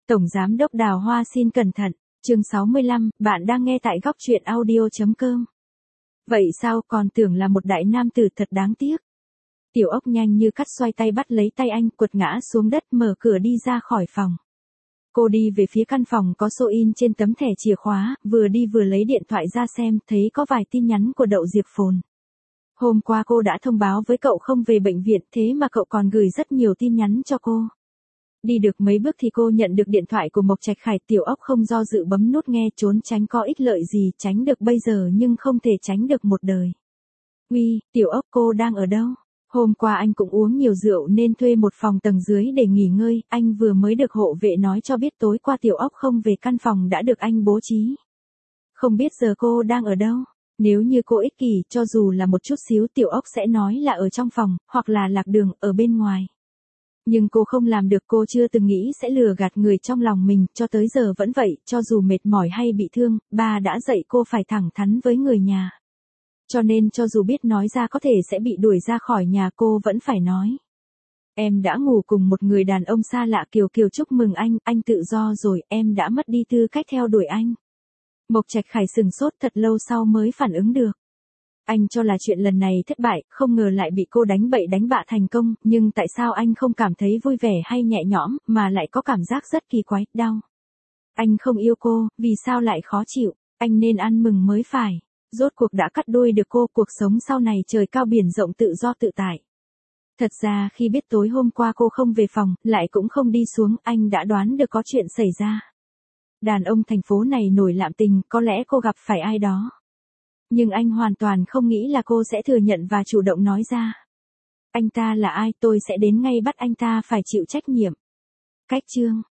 Tổng Giám đốc Đào Hoa xin cẩn thận, chương 65, bạn đang nghe tại góc truyện audio.com. Vậy sao, còn tưởng là một đại nam tử, thật đáng tiếc. Tiểu Ốc nhanh như cắt xoay tay bắt lấy tay anh, quật ngã xuống đất, mở cửa đi ra khỏi phòng. Cô đi về phía căn phòng có số in trên tấm thẻ chìa khóa, vừa đi vừa lấy điện thoại ra xem, thấy có vài tin nhắn của Đậu Diệp Phồn. Hôm qua cô đã thông báo với cậu không về bệnh viện, thế mà cậu còn gửi rất nhiều tin nhắn cho cô. Đi được mấy bước thì cô nhận được điện thoại của Mộc Trạch Khải. Tiểu Ốc không do dự bấm nút nghe, trốn tránh có ích lợi gì, tránh được bây giờ nhưng không thể tránh được một đời. Uy, Tiểu Ốc, cô đang ở đâu? Hôm qua anh cũng uống nhiều rượu nên thuê một phòng tầng dưới để nghỉ ngơi, anh vừa mới được hộ vệ nói cho biết tối qua Tiểu Ốc không về căn phòng đã được anh bố trí. Không biết giờ cô đang ở đâu? Nếu như cô ích kỷ, cho dù là một chút xíu, Tiểu Ốc sẽ nói là ở trong phòng, hoặc là lạc đường, ở bên ngoài. Nhưng cô không làm được, cô chưa từng nghĩ sẽ lừa gạt người trong lòng mình, cho tới giờ vẫn vậy, cho dù mệt mỏi hay bị thương, ba đã dạy cô phải thẳng thắn với người nhà. Cho nên cho dù biết nói ra có thể sẽ bị đuổi ra khỏi nhà, cô vẫn phải nói. Em đã ngủ cùng một người đàn ông xa lạ. Kiều Kiều, chúc mừng anh tự do rồi, em đã mất đi tư cách theo đuổi anh. Mộc Trạch Khải sừng sốt thật lâu sau mới phản ứng được. Anh cho là chuyện lần này thất bại, không ngờ lại bị cô đánh bậy đánh bạ thành công, nhưng tại sao anh không cảm thấy vui vẻ hay nhẹ nhõm, mà lại có cảm giác rất kỳ quái, đau. Anh không yêu cô, vì sao lại khó chịu, anh nên ăn mừng mới phải. Rốt cuộc đã cắt đuôi được cô, cuộc sống sau này trời cao biển rộng, tự do tự tại. Thật ra khi biết tối hôm qua cô không về phòng, lại cũng không đi xuống, anh đã đoán được có chuyện xảy ra. Đàn ông thành phố này nổi lạm tình, có lẽ cô gặp phải ai đó. Nhưng anh hoàn toàn không nghĩ là cô sẽ thừa nhận và chủ động nói ra. Anh ta là ai, tôi sẽ đến ngay bắt anh ta phải chịu trách nhiệm. Cách chương